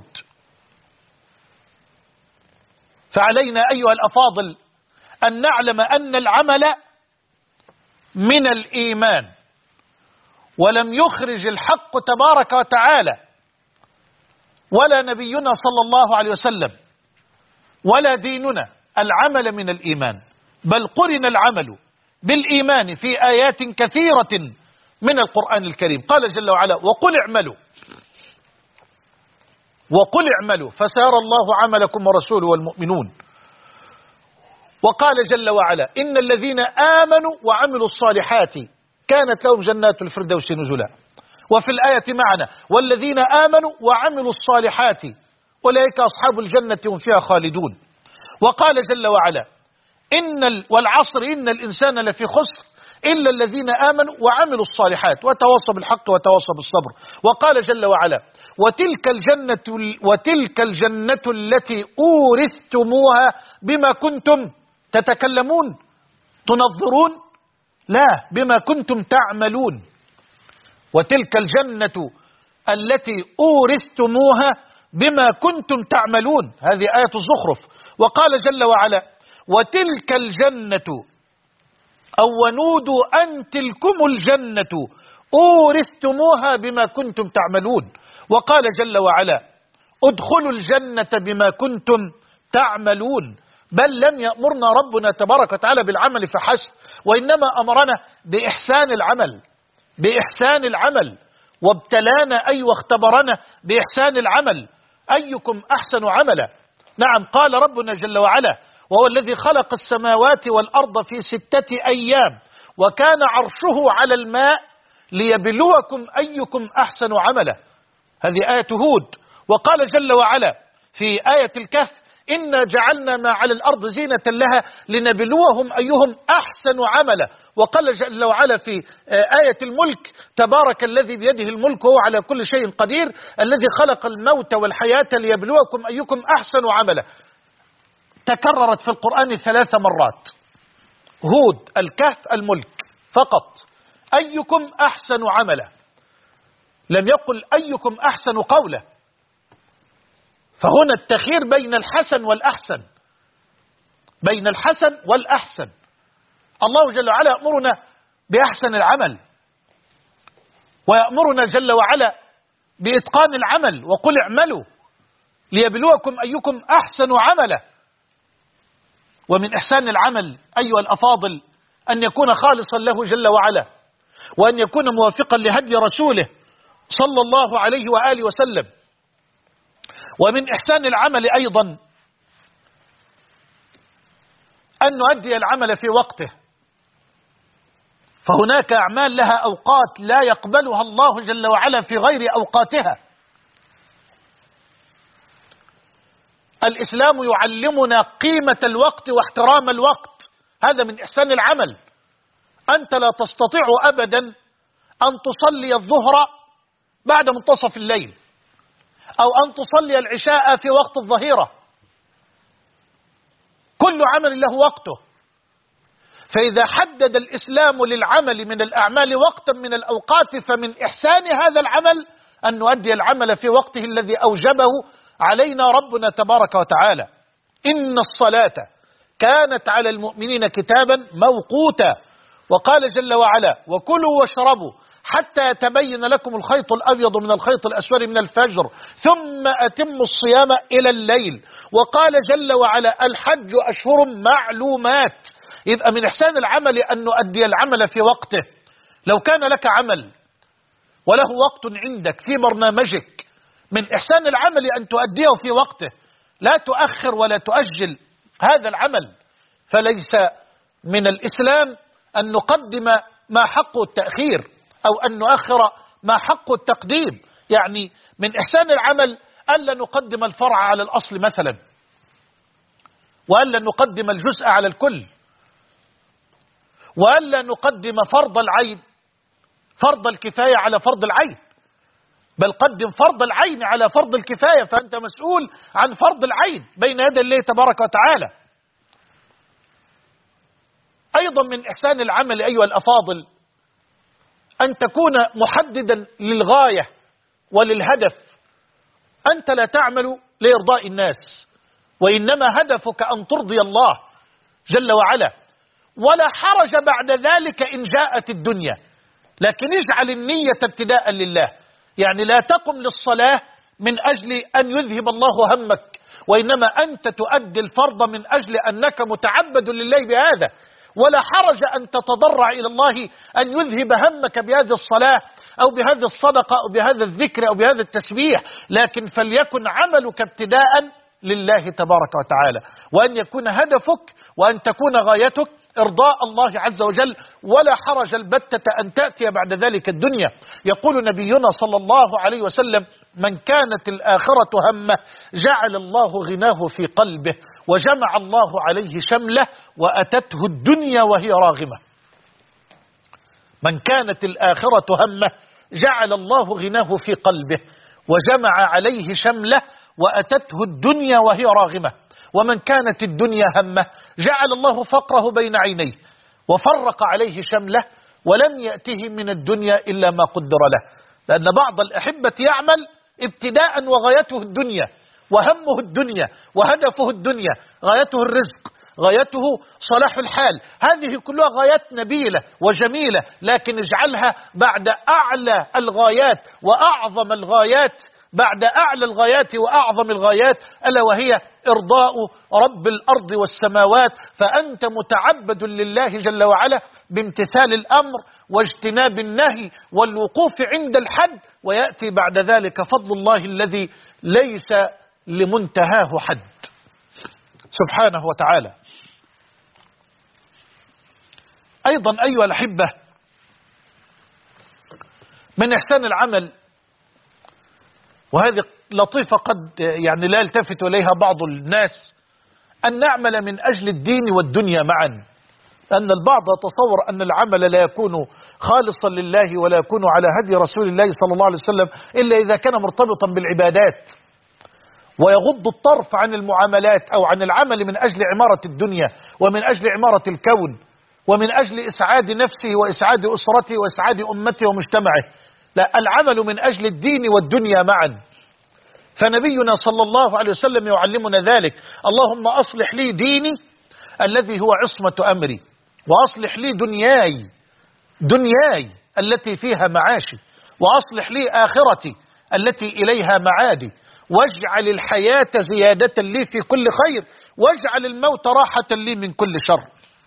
فعلينا أيها الأفاضل أن نعلم أن العمل من الإيمان، ولم يخرج الحق تبارك وتعالى ولا نبينا صلى الله عليه وسلم ولا ديننا العمل من الإيمان، بل قرن العمل بالإيمان في آيات كثيرة من القرآن الكريم. قال جل وعلا وقل اعملوا فسيرى الله عملكم ورسوله والمؤمنون. وقال جل وعلا إن الذين آمنوا وعملوا الصالحات كانت لهم جنات الفردوس نزلا. وفي الآية معنا والذين آمنوا وعملوا الصالحات أولئك أصحاب الجنة هم فيها خالدون. وقال جل وعلا والعصر إن الإنسان لفي خسر إلا الذين آمنوا وعملوا الصالحات وتواصوا بالحق وتواصوا بالصبر. وقال جل وعلا وتلك الجنة التي أورثتموها بما كنتم تتكلمون تنظرون، لا، بما كنتم تعملون. وتلك الجنة التي أورثتموها بما كنتم تعملون، هذه آية الزخرف. وقال جل وعلا وتلك الجنة أو ونودوا أن تلكم الجنة أورثتموها بما كنتم تعملون. وقال جل وعلا ادخلوا الجنة بما كنتم تعملون. بل لم يأمرنا ربنا تبارك وتعالى بالعمل فحسب، وإنما أمرنا بإحسان العمل وابتلانا أي واختبرنا بإحسان العمل، أيكم أحسن عملا. نعم، قال ربنا جل وعلا وهو الذي خلق السماوات والأرض في 6 أيام وكان عرشه على الماء ليبلوكم أيكم أحسن عملا، هذه آية هود. وقال جل وعلا في آية الكهف إنا جعلنا ما على الأرض زينة لها لنبلوهم أيهم أحسن عملا. وقال جل وعلا في آية الملك تبارك الذي بيده الملك وهو على كل شيء قدير الذي خلق الموت والحياة ليبلوكم أيكم أحسن عملا. تكررت في القرآن 3 مرات، هود، الكهف، الملك فقط. أيكم أحسن عملا، لم يقل أيكم أحسن قولا. فهنا التخيير بين الحسن والأحسن، بين الحسن والأحسن. الله جل وعلا يأمرنا بأحسن العمل، ويأمرنا جل وعلا بإتقان العمل، وقل اعملوا ليبلوكم أيكم أحسن عملا. ومن إحسان العمل أيها الأفاضل أن يكون خالصا له جل وعلا، وأن يكون موافقا لهدي رسوله صلى الله عليه وآله وسلم. ومن إحسان العمل أيضا أن نؤدي العمل في وقته، فهناك أعمال لها أوقات لا يقبلها الله جل وعلا في غير أوقاتها. الإسلام يعلمنا قيمة الوقت واحترام الوقت، هذا من إحسان العمل. أنت لا تستطيع أبدا أن تصلي الظهر بعد منتصف الليل، أو أن تصلي العشاء في وقت الظهيرة، كل عمل له وقته. فإذا حدد الإسلام للعمل من الأعمال وقتا من الأوقات، فمن إحسان هذا العمل أن نؤدي العمل في وقته الذي أوجبه علينا ربنا تبارك وتعالى. إن الصلاة كانت على المؤمنين كتابا موقوتا. وقال جل وعلا وكلوا واشربوا حتى يتبين لكم الخيط الأبيض من الخيط الأسود من الفجر ثم أتموا الصيام إلى الليل. وقال جل وعلا الحج أشهر معلومات. يبقى من إحسان العمل أن نؤدي العمل في وقته. لو كان لك عمل وله وقت عندك في برنامجك، من إحسان العمل أن تؤديه في وقته، لا تؤخر ولا تؤجل هذا العمل. فليس من الإسلام أن نقدم ما حقه التأخير أو أن نؤخر ما حقه التقديم. يعني من إحسان العمل ألا نقدم الفرع على الأصل مثلا، وألا نقدم الجزء على الكل، وألا نقدم فرض العين فرض الكفاية على فرض العين، بل قدم فرض العين على فرض الكفاية، فأنت مسؤول عن فرض العين بين يدي الله تبارك وتعالى. أيضا من إحسان العمل أيها الأفاضل أن تكون محددا للغاية وللهدف. أنت لا تعمل لإرضاء الناس، وإنما هدفك أن ترضي الله جل وعلا. ولا حرج بعد ذلك إن جاءت الدنيا، لكن اجعل النية ابتداء لله. يعني لا تقم للصلاة من أجل أن يذهب الله همك، وإنما أنت تؤدي الفرض من أجل أنك متعبد لله بهذا. ولا حرج أن تتضرع إلى الله أن يذهب همك بهذه الصلاة أو بهذه الصدقة أو بهذا الذكر أو بهذا التسبيح، لكن فليكن عملك ابتداء لله تبارك وتعالى، وأن يكون هدفك وأن تكون غايتك إرضاء الله عز وجل. ولا حرج البتة أن تأتي بعد ذلك الدنيا. يقول نبينا صلى الله عليه وسلم من كانت الآخرة همه جعل الله غناه في قلبه وجمع الله عليه شمله وأتته الدنيا وهي راغمة. من كانت الآخرة همه جعل الله غناه في قلبه وجمع عليه شمله وأتته الدنيا وهي راغمة. ومن كانت الدنيا همه جعل الله فقره بين عينيه وفرق عليه شمله ولم يأته من الدنيا إلا ما قدر له. لأن بعض الأحبة يعمل ابتداء وغايته الدنيا وهمه الدنيا وهدفه الدنيا، غايته الرزق، غايته صلاح الحال. هذه كلها غايات نبيلة وجميلة، لكن اجعلها بعد أعلى الغايات وأعظم الغايات، بعد أعلى الغايات وأعظم الغايات، ألا وهي إرضاء رب الأرض والسماوات. فأنت متعبد لله جل وعلا بامتثال الأمر واجتناب النهي والوقوف عند الحد، ويأتي بعد ذلك فضل الله الذي ليس لمنتهاه حد سبحانه وتعالى. أيضا أيها الأحبة من إحسان العمل، وهذه لطيفة قد يعني لا يلتفت إليها بعض الناس، أن نعمل من أجل الدين والدنيا معا. أن البعض يتصور أن العمل لا يكون خالصا لله ولا يكون على هدي رسول الله صلى الله عليه وسلم إلا إذا كان مرتبطا بالعبادات، ويغض الطرف عن المعاملات أو عن العمل من أجل عمارة الدنيا ومن أجل عمارة الكون ومن أجل إسعاد نفسه وإسعاد أسرته وإسعاد أمته ومجتمعه. لا، العمل من أجل الدين والدنيا معا. فنبينا صلى الله عليه وسلم يعلمنا ذلك. اللهم أصلح لي ديني الذي هو عصمة أمري، وأصلح لي دنياي التي فيها معاشي، وأصلح لي آخرتي التي إليها معادي، واجعل الحياة زيادة لي في كل خير، واجعل الموت راحة لي من كل شر.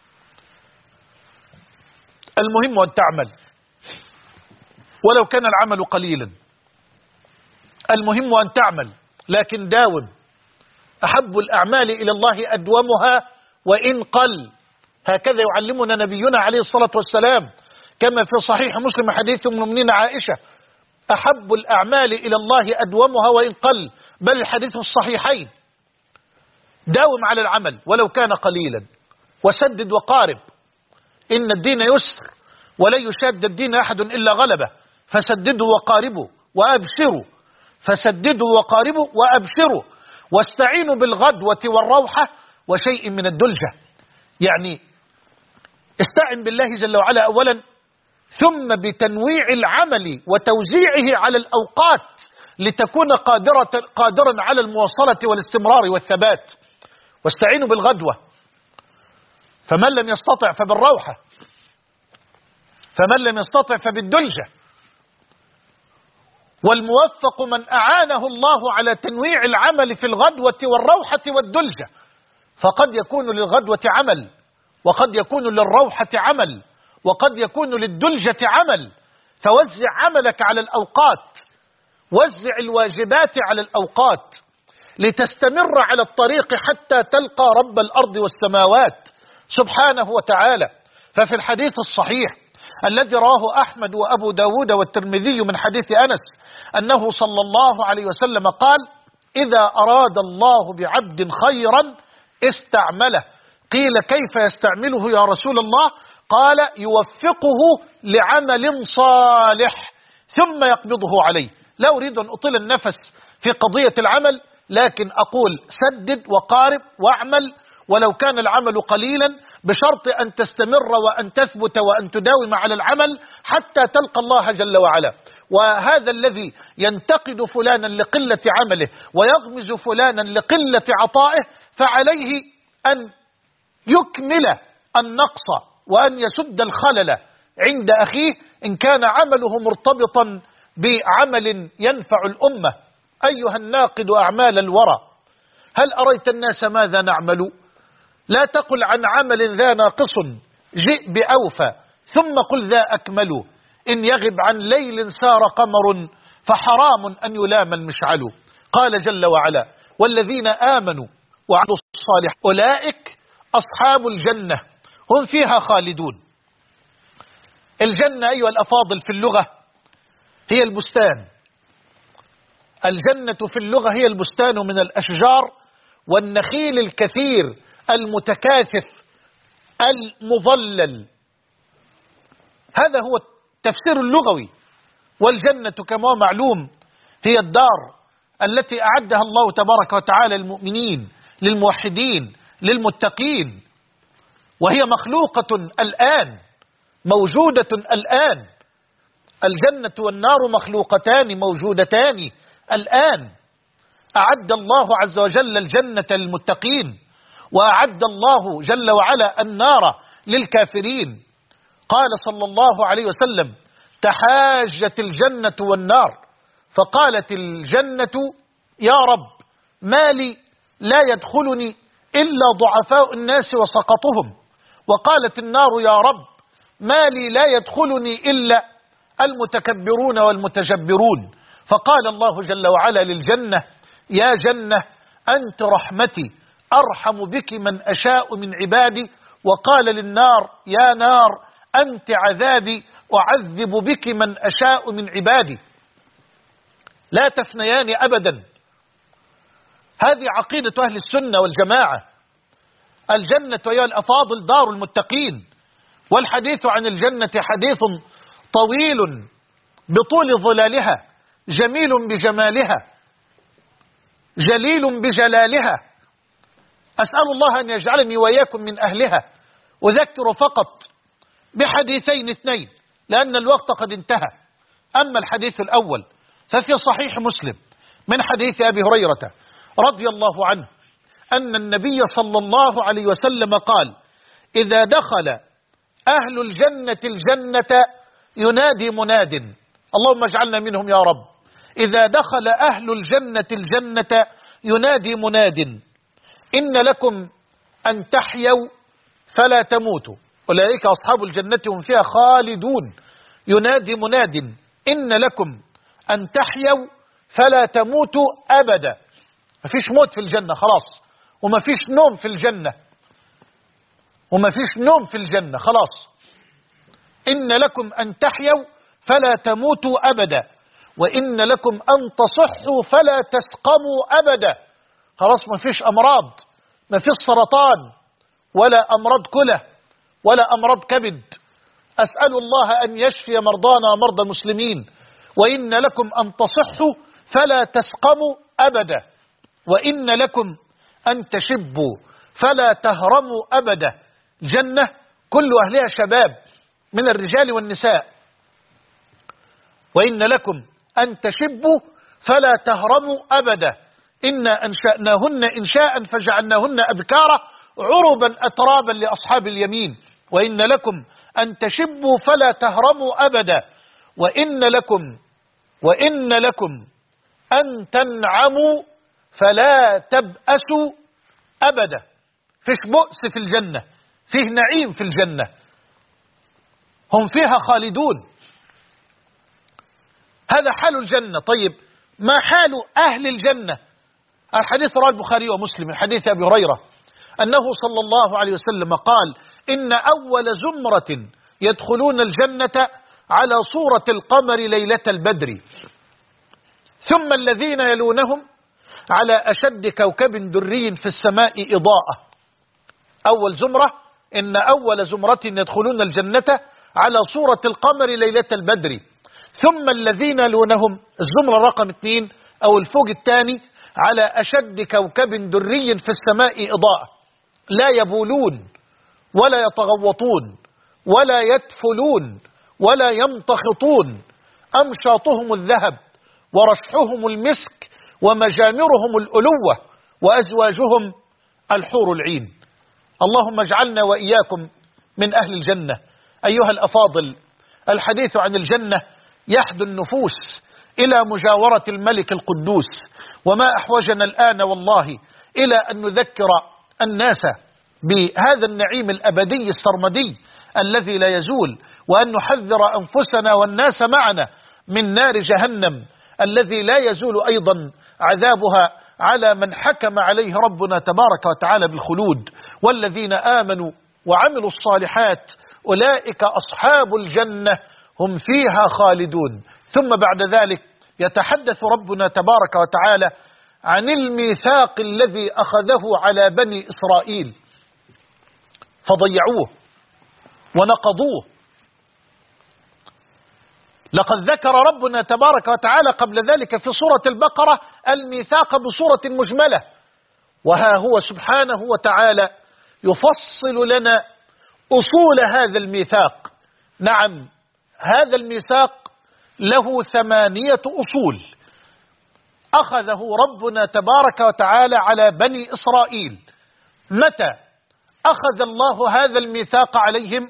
المهم أن تعمل ولو كان العمل قليلا، المهم أن تعمل لكن داوم. أحب الأعمال إلى الله أدومها وإن قل، هكذا يعلمنا نبينا عليه الصلاة والسلام كما في صحيح مسلم حديث أم المؤمنين عائشة: أحب الأعمال إلى الله أدومها وإن قل، بل الحديث الصحيحين. داوم على العمل ولو كان قليلا، وسدد وقارب، إن الدين يسر ولن يشاد الدين أحد إلا غلبه، فسددوا وقاربوا وأبشروا، فسددوا وقاربوا وأبشروا، واستعينوا بالغدوة والروحة وشيء من الدلجة. يعني استعن بالله جل وعلا أولا، ثم بتنويع العمل وتوزيعه على الأوقات لتكون قادرا على المواصلة والاستمرار والثبات. واستعينوا بالغدوة، فمن لم يستطع فبالروحة، فمن لم يستطع فبالدلجة. والموفق من أعانه الله على تنويع العمل في الغدوة والروحة والدلجة، فقد يكون للغدوة عمل، وقد يكون للروحة عمل، وقد يكون للدلجة عمل. فوزع عملك على الأوقات، وزع الواجبات على الأوقات لتستمر على الطريق حتى تلقى رب الأرض والسماوات سبحانه وتعالى. ففي الحديث الصحيح الذي رواه أحمد وأبو داود والترمذي من حديث أنس أنه صلى الله عليه وسلم قال: إذا أراد الله بعبد خيرا استعمله. قيل: كيف يستعمله يا رسول الله؟ قال: يوفقه لعمل صالح ثم يقبضه عليه. لا أريد أن أطيل النفس في قضية العمل، لكن أقول: سدد وقارب واعمل ولو كان العمل قليلا، بشرط أن تستمر وأن تثبت وأن تداوم على العمل حتى تلقى الله جل وعلا. وهذا الذي ينتقد فلانا لقلة عمله ويغمز فلانا لقلة عطائه، فعليه أن يكمل النقص وأن يسد الخلل عند أخيه إن كان عمله مرتبطا بعمل ينفع الأمة. أيها الناقد أعمال الورى، هل أريت الناس ماذا نعمل؟ لا تقل عن عمل ذا ناقص جئ بأوفى، ثم قل ذا أكمل. إن يغب عن ليل سار قمر فحرام أن يلام المشعل. قال جل وعلا: والذين آمنوا وعملوا الصالحات أولئك أصحاب الجنة هم فيها خالدون. الجنة أيها الأفاضل في اللغة هي البستان. الجنة في اللغة هي البستان من الأشجار والنخيل الكثير المتكاثف المظلل. هذا هو التفسير اللغوي. والجنة كما هو معلوم هي الدار التي أعدها الله تبارك وتعالى للمؤمنين للموحدين للمتقين، وهي مخلوقة الآن موجودة الآن. الجنة والنار مخلوقتان موجودتان الآن. أعد الله عز وجل الجنة للمتقين، وأعد الله جل وعلا النار للكافرين. قال صلى الله عليه وسلم: تحاجت الجنة والنار، فقالت الجنة: يا رب ما لي لا يدخلني إلا ضعفاء الناس وسقطهم. وقالت النار: يا رب ما لي لا يدخلني إلا المتكبرون والمتجبرون. فقال الله جل وعلا للجنة: يا جنة أنت رحمتي أرحم بك من أشاء من عبادي. وقال للنار: يا نار أنت عذابي أعذب بك من أشاء من عبادي. لا تفنيان أبدا. هذه عقيدة أهل السنة والجماعة. الجنة أيها الأفاضل دار المتقين، والحديث عن الجنة حديث طويل بطول ظلالها، جميل بجمالها، جليل بجلالها. أسأل الله أن يجعلني وإياكم من أهلها. أذكر فقط بحديثين اثنين لأن الوقت قد انتهى. أما الحديث الأول ففي صحيح مسلم من حديث أبي هريرة رضي الله عنه أن النبي صلى الله عليه وسلم قال: إذا دخل أهل الجنة الجنة ينادي مناد، اللهم اجعلنا منهم يا رب. إذا دخل أهل الجنة الجنة ينادي مناد: إن لكم أن تحيوا فلا تموتوا، أولئك أصحاب الجنة هم فيها خالدون. ينادي مناد: إن لكم أن تحيوا فلا تموتوا أبدا. ما فيش موت في الجنة خلاص، وما فيش نوم في الجنة، وما فيش نوم في الجنة خلاص. إن لكم أن تحيوا فلا تموتوا أبدا، وإن لكم أن تصحوا فلا تسقموا أبدا. خلاص ما فيش أمراض، ما فيش سرطان ولا أمراض كلى ولا أمراض كبد. أسأل الله أن يشفي مرضانا ومرضى المسلمين. وإن لكم أن تصحوا فلا تسقموا أبدا، وإن لكم أن تشبوا فلا تهرموا أبدا. جنة كل أهلها شباب من الرجال والنساء. وإن لكم أن تشبوا فلا تهرموا أبدا. إنا أنشأناهن إنشاء فجعلناهن أبكارا عربا أترابا لأصحاب اليمين. وإن لكم أن تشبوا فلا تهرموا أبدا، وإن لكم وإن لكم أن تنعموا فلا تبأسوا أبدا. فيش بؤس في الجنة، فيه نعيم في الجنة، هم فيها خالدون. هذا حال الجنة. طيب ما حال أهل الجنة؟ الحديث رواه البخاري ومسلم من حديث أبي هريرة أنه صلى الله عليه وسلم قال: إن أول زمرة يدخلون الجنة على صورة القمر ليلة البدر، ثم الذين يلونهم على أشد كوكب دري في السماء إضاءة. أول زمرة، إن أول زمرة يدخلون الجنة على صورة القمر ليلة البدر، ثم الذين يلونهم، الزمرة رقم 2 أو الفوق الثاني، على أشد كوكب دري في السماء إضاءة، لا يبولون ولا يتغوطون ولا يتفلون ولا يمتخطون، أمشاطهم الذهب ورشحهم المسك ومجامرهم الألوة وأزواجهم الحور العين. اللهم اجعلنا وإياكم من أهل الجنة. أيها الأفاضل، الحديث عن الجنة يحدو النفوس إلى مجاورة الملك القدوس، وما أحوجنا الآن والله إلى أن نذكر الناس بهذا النعيم الأبدي السرمدي الذي لا يزول، وأن نحذر أنفسنا والناس معنا من نار جهنم الذي لا يزول أيضا عذابها على من حكم عليه ربنا تبارك وتعالى بالخلود. والذين آمنوا وعملوا الصالحات أولئك أصحاب الجنة هم فيها خالدون. ثم بعد ذلك يتحدث ربنا تبارك وتعالى عن الميثاق الذي أخذه على بني إسرائيل فضيعوه ونقضوه. لقد ذكر ربنا تبارك وتعالى قبل ذلك في سورة البقرة الميثاق بصورة مجملة، وها هو سبحانه وتعالى يفصل لنا أصول هذا الميثاق. نعم، هذا الميثاق له 8 أصول أخذه ربنا تبارك وتعالى على بني إسرائيل. متى أخذ الله هذا الميثاق عليهم؟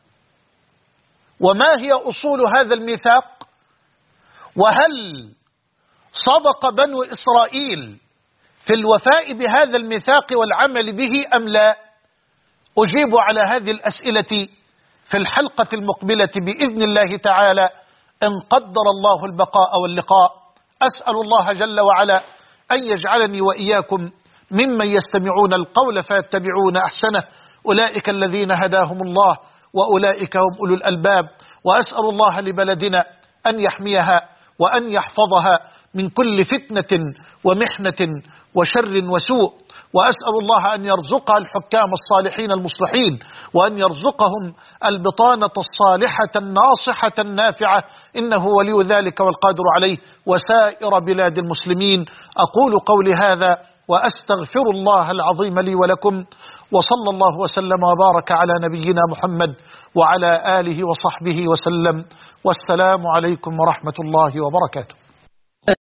وما هي أصول هذا الميثاق؟ وهل صدق بنو إسرائيل في الوفاء بهذا الميثاق والعمل به أم لا؟ أجيب على هذه الأسئلة في الحلقة المقبلة بإذن الله تعالى إن قدر الله البقاء واللقاء. أسأل الله جل وعلا أن يجعلني وإياكم ممن يستمعون القول فيتبعون أحسنه، أولئك الذين هداهم الله وأولئك هم أولو الألباب. وأسأل الله لبلدنا أن يحميها وأن يحفظها من كل فتنة ومحنة وشر وسوء، وأسأل الله أن يرزقها الحكام الصالحين المصلحين، وأن يرزقهم البطانة الصالحة الناصحة النافعة، إنه ولي ذلك والقادر عليه، وسائر بلاد المسلمين. أقول قولي هذا وأستغفر الله العظيم لي ولكم، وصلى الله وسلم وبارك على نبينا محمد وعلى آله وصحبه وسلم، والسلام عليكم ورحمة الله وبركاته.